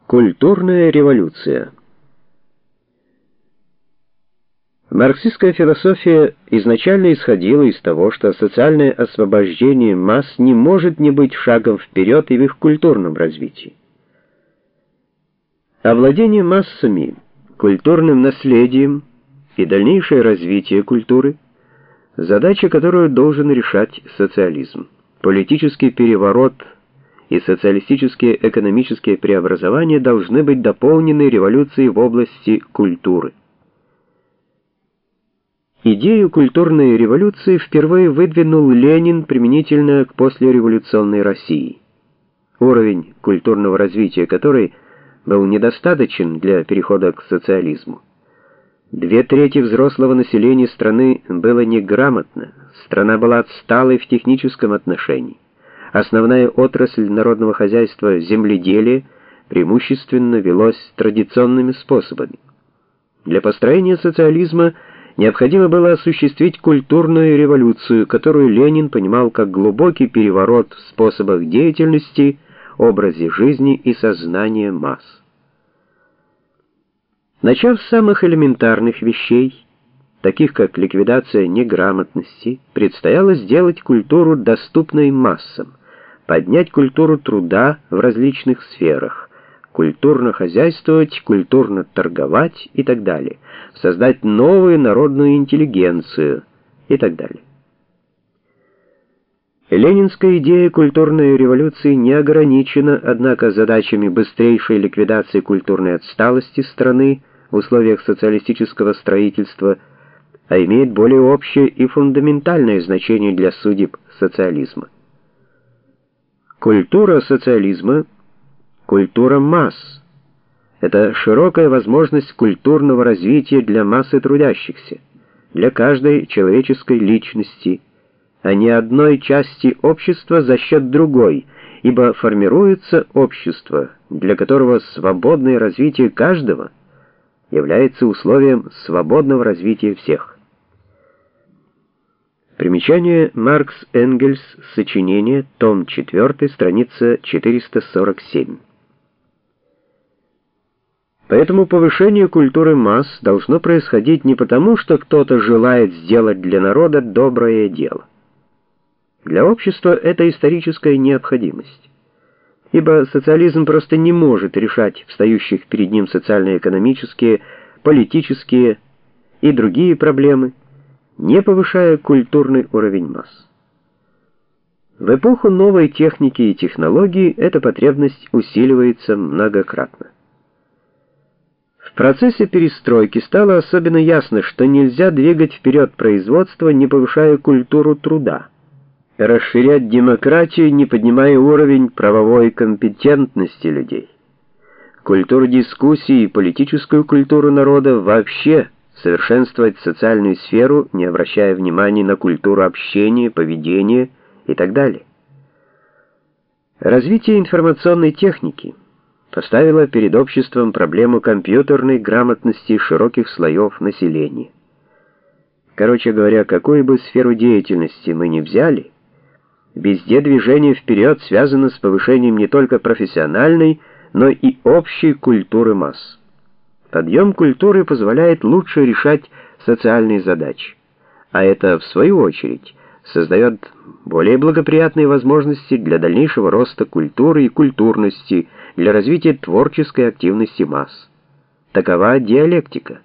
Культурная революция. Марксистская философия изначально исходила из того, что социальное освобождение масс не может не быть шагом вперед и в их культурном развитии. Овладение массами, культурным наследием и дальнейшее развитие культуры – задача, которую должен решать социализм. Политический переворот и социалистические экономические преобразования должны быть дополнены революцией в области культуры. Идею культурной революции впервые выдвинул Ленин применительно к послереволюционной России, уровень культурного развития которой был недостаточен для перехода к социализму. 2/3 взрослого населения страны было неграмотно, страна была отсталой в техническом отношении. Основная отрасль народного хозяйства, земледелие, преимущественно велось традиционными способами. Для построения социализма необходимо было осуществить культурную революцию, которую Ленин понимал как глубокий переворот в способах деятельности, образе жизни и сознания масс. Начав с самых элементарных вещей, таких как ликвидация неграмотности, предстояло сделать культуру доступной массам, поднять культуру труда в различных сферах, культурно хозяйствовать, культурно торговать и так далее, создать новую народную интеллигенцию и так далее. Ленинская идея культурной революции не ограничена, однако, задачами быстрейшей ликвидации культурной отсталости страны в условиях социалистического строительства, а имеет более общее и фундаментальное значение для судеб социализма. Культура социализма — культура масс. Это широкая возможность культурного развития для массы трудящихся, для каждой человеческой личности, а не одной части общества за счет другой, ибо формируется общество, для которого свободное развитие каждого является условием свободного развития всех. Примечание Маркс-Энгельс, сочинение, том 4, страница 447. Поэтому повышение культуры масс должно происходить не потому, что кто-то желает сделать для народа доброе дело. Для общества это историческая необходимость, ибо социализм просто не может решать встающих перед ним социально-экономические, политические и другие проблемы, не повышая культурный уровень масс. В эпоху новой техники и технологий эта потребность усиливается многократно. В процессе перестройки стало особенно ясно, что нельзя двигать вперед производство, не повышая культуру труда, расширять демократию, не поднимая уровень правовой компетентности людей, культуру дискуссии и политическую культуру народа вообще, совершенствовать социальную сферу, не обращая внимания на культуру общения, поведения и так далее. Развитие информационной техники поставило перед обществом проблему компьютерной грамотности широких слоев населения. Короче говоря, какую бы сферу деятельности мы ни взяли, везде движение вперед связано с повышением не только профессиональной, но и общей культуры масс. Подъем культуры позволяет лучше решать социальные задачи, а это, в свою очередь, создает более благоприятные возможности для дальнейшего роста культуры и культурности, для развития творческой активности масс. Такова диалектика.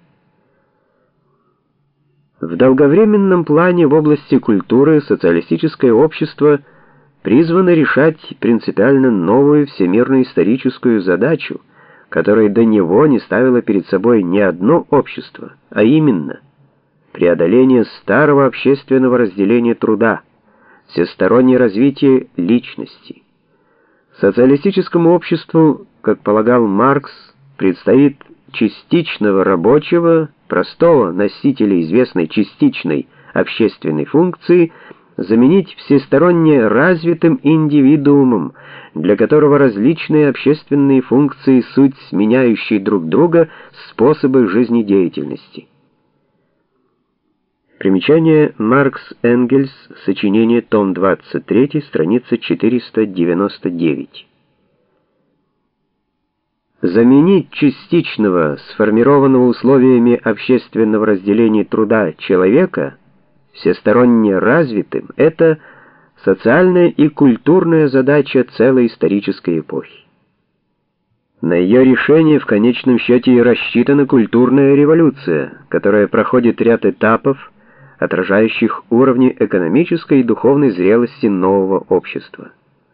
В долговременном плане в области культуры социалистическое общество призвано решать принципиально новую всемирную историческую задачу, которое до него не ставило перед собой ни одно общество, а именно преодоление старого общественного разделения труда, всестороннее развитие личности. Социалистическому обществу, как полагал Маркс, предстоит частичного рабочего, простого носителя известной частичной общественной функции заменить всесторонне развитым индивидуумом, для которого различные общественные функции — суть сменяющие друг друга способы жизнедеятельности. Примечание Маркс-Энгельс, сочинение, том 23, страница 499. Заменить частичного, сформированного условиями общественного разделения труда человека всесторонне развитым — это социальная и культурная задача целой исторической эпохи. На ее решение в конечном счете и рассчитана культурная революция, которая проходит ряд этапов, отражающих уровни экономической и духовной зрелости нового общества.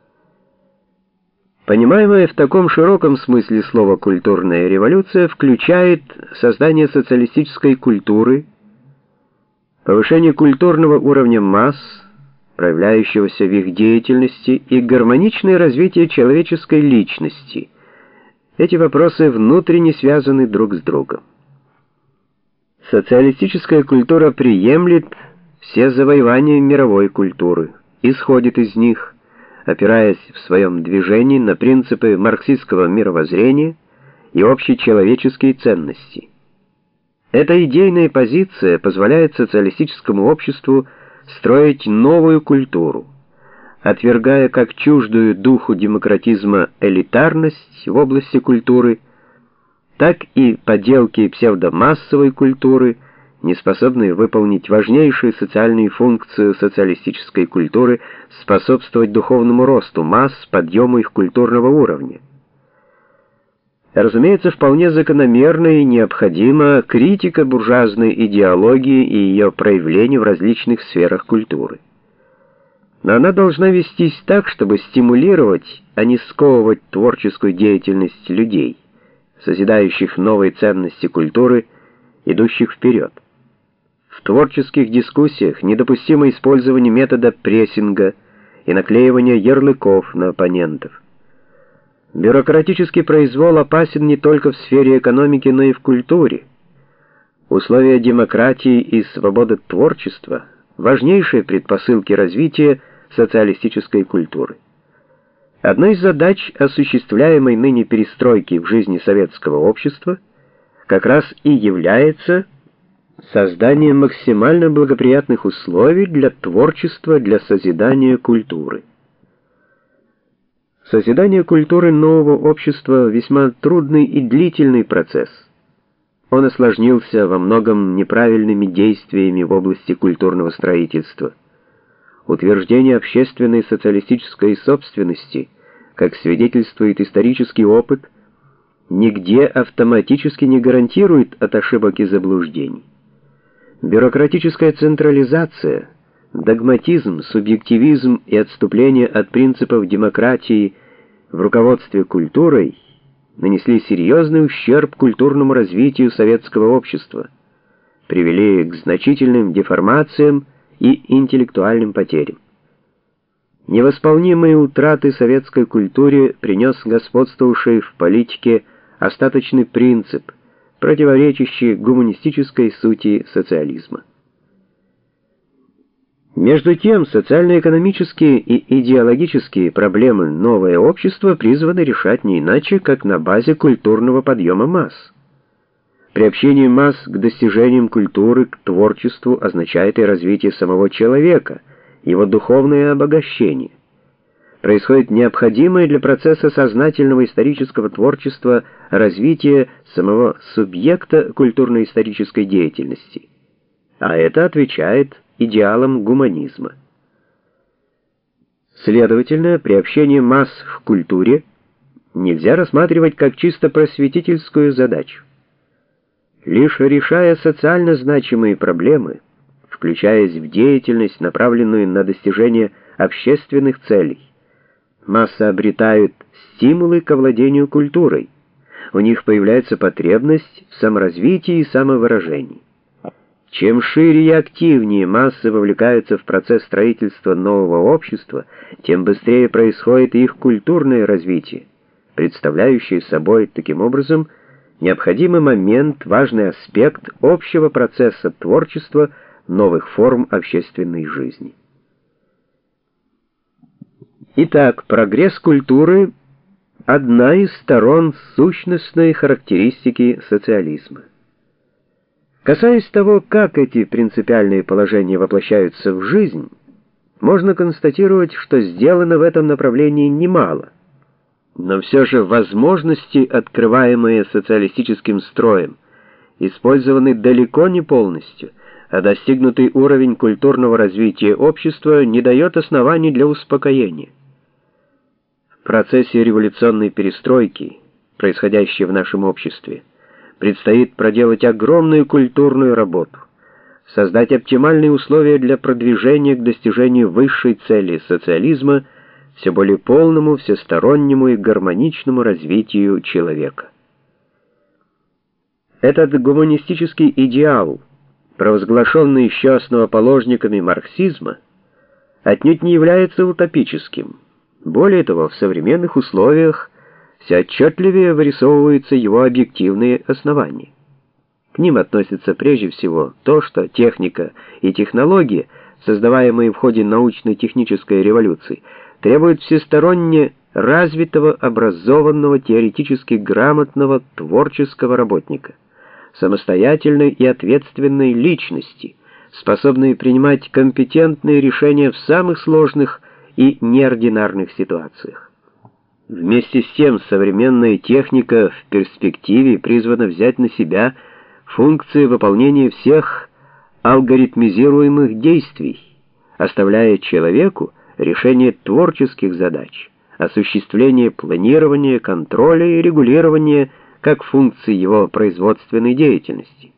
Понимаемая в таком широком смысле слова «культурная революция» включает создание социалистической культуры, повышение культурного уровня масс, проявляющегося в их деятельности, и гармоничное развитие человеческой личности. Эти вопросы внутренне связаны друг с другом. Социалистическая культура приемлет все завоевания мировой культуры, исходит из них, опираясь в своем движении на принципы марксистского мировоззрения и общечеловеческие ценности. Эта идейная позиция позволяет социалистическому обществу строить новую культуру, отвергая как чуждую духу демократизма элитарность в области культуры, так и поделки псевдомассовой культуры, не способные выполнить важнейшую социальную функцию социалистической культуры — способствовать духовному росту масс, подъему их культурного уровня. Разумеется, вполне закономерна и необходима критика буржуазной идеологии и ее проявлений в различных сферах культуры. Но она должна вестись так, чтобы стимулировать, а не сковывать творческую деятельность людей, созидающих новые ценности культуры, идущих вперед. В творческих дискуссиях недопустимо использование метода прессинга и наклеивания ярлыков на оппонентов. Бюрократический произвол опасен не только в сфере экономики, но и в культуре. Условия демократии и свободы творчества — важнейшие предпосылки развития социалистической культуры. Одной из задач, осуществляемой ныне перестройки в жизни советского общества, как раз и является создание максимально благоприятных условий для творчества, для созидания культуры. Созидание культуры нового общества — весьма трудный и длительный процесс. Он осложнился во многом неправильными действиями в области культурного строительства. Утверждение общественной социалистической собственности, как свидетельствует исторический опыт, нигде автоматически не гарантирует от ошибок и заблуждений. Бюрократическая централизация, догматизм, субъективизм и отступление от принципов демократии в руководстве культурой нанесли серьезный ущерб культурному развитию советского общества, привели к значительным деформациям и интеллектуальным потерям. Невосполнимые утраты советской культуре принес господствовавший в политике остаточный принцип, противоречащий гуманистической сути социализма. Между тем, социально-экономические и идеологические проблемы новое общество призвано решать не иначе, как на базе культурного подъема масс. Приобщение масс к достижениям культуры, к творчеству означает и развитие самого человека, его духовное обогащение. Происходит необходимое для процесса сознательного исторического творчества развитие самого субъекта культурно-исторической деятельности, а это отвечает идеалам гуманизма. Следовательно, приобщение масс в культуре нельзя рассматривать как чисто просветительскую задачу. Лишь решая социально значимые проблемы, включаясь в деятельность, направленную на достижение общественных целей, массы обретают стимулы к овладению культурой, у них появляется потребность в саморазвитии и самовыражении. Чем шире и активнее массы вовлекаются в процесс строительства нового общества, тем быстрее происходит их культурное развитие, представляющее собой, таким образом, необходимый момент, важный аспект общего процесса творчества новых форм общественной жизни. Итак, прогресс культуры — одна из сторон сущностной характеристики социализма. Касаясь того, как эти принципиальные положения воплощаются в жизнь, можно констатировать, что сделано в этом направлении немало. Но все же возможности, открываемые социалистическим строем, использованы далеко не полностью, а достигнутый уровень культурного развития общества не дает оснований для успокоения. В процессе революционной перестройки, происходящей в нашем обществе, предстоит проделать огромную культурную работу, создать оптимальные условия для продвижения к достижению высшей цели социализма, все более полному, всестороннему и гармоничному развитию человека. Этот гуманистический идеал, провозглашенный еще основоположниками марксизма, отнюдь не является утопическим. Более того, в современных условиях все отчетливее вырисовываются его объективные основания. К ним относится прежде всего то, что техника и технологии, создаваемые в ходе научно-технической революции, требуют всесторонне развитого, образованного, теоретически грамотного, творческого работника, самостоятельной и ответственной личности, способной принимать компетентные решения в самых сложных и неординарных ситуациях. Вместе с тем, современная техника в перспективе призвана взять на себя функции выполнения всех алгоритмизируемых действий, оставляя человеку решение творческих задач, осуществление планирования, контроля и регулирования как функций его производственной деятельности.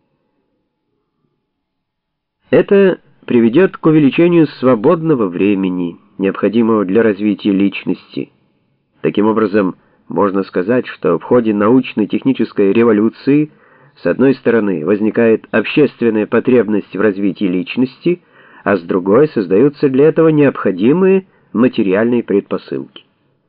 Это приведет к увеличению свободного времени, необходимого для развития личности. Таким образом, можно сказать, что в ходе научно-технической революции с одной стороны возникает общественная потребность в развитии личности, а с другой создаются для этого необходимые материальные предпосылки.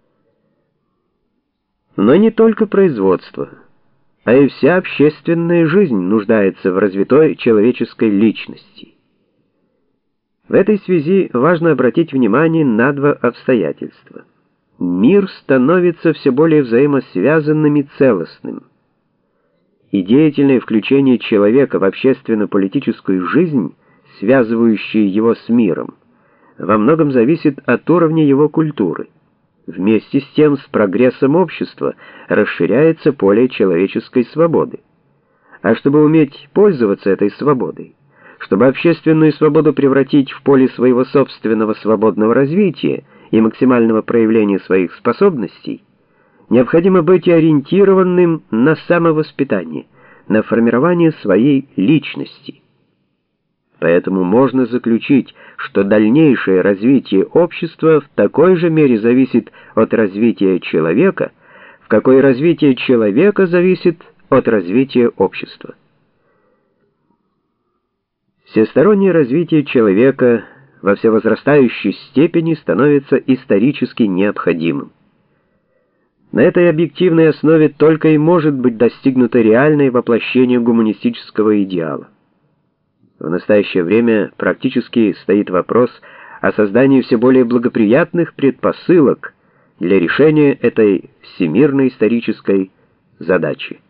Но не только производство, а и вся общественная жизнь нуждается в развитой человеческой личности. В этой связи важно обратить внимание на два обстоятельства. Мир становится все более взаимосвязанным и целостным, и деятельное включение человека в общественно-политическую жизнь, связывающую его с миром, во многом зависит от уровня его культуры. Вместе с тем, с прогрессом общества расширяется поле человеческой свободы. А чтобы уметь пользоваться этой свободой, чтобы общественную свободу превратить в поле своего собственного свободного развития и максимального проявления своих способностей, необходимо быть ориентированным на самовоспитание, на формирование своей личности. Поэтому можно заключить, что дальнейшее развитие общества в такой же мере зависит от развития человека, в какой развитие человека зависит от развития общества. Всестороннее развитие человека во всевозрастающей степени становится исторически необходимым. На этой объективной основе только и может быть достигнуто реальное воплощение гуманистического идеала. В настоящее время практически стоит вопрос о создании все более благоприятных предпосылок для решения этой всемирной исторической задачи.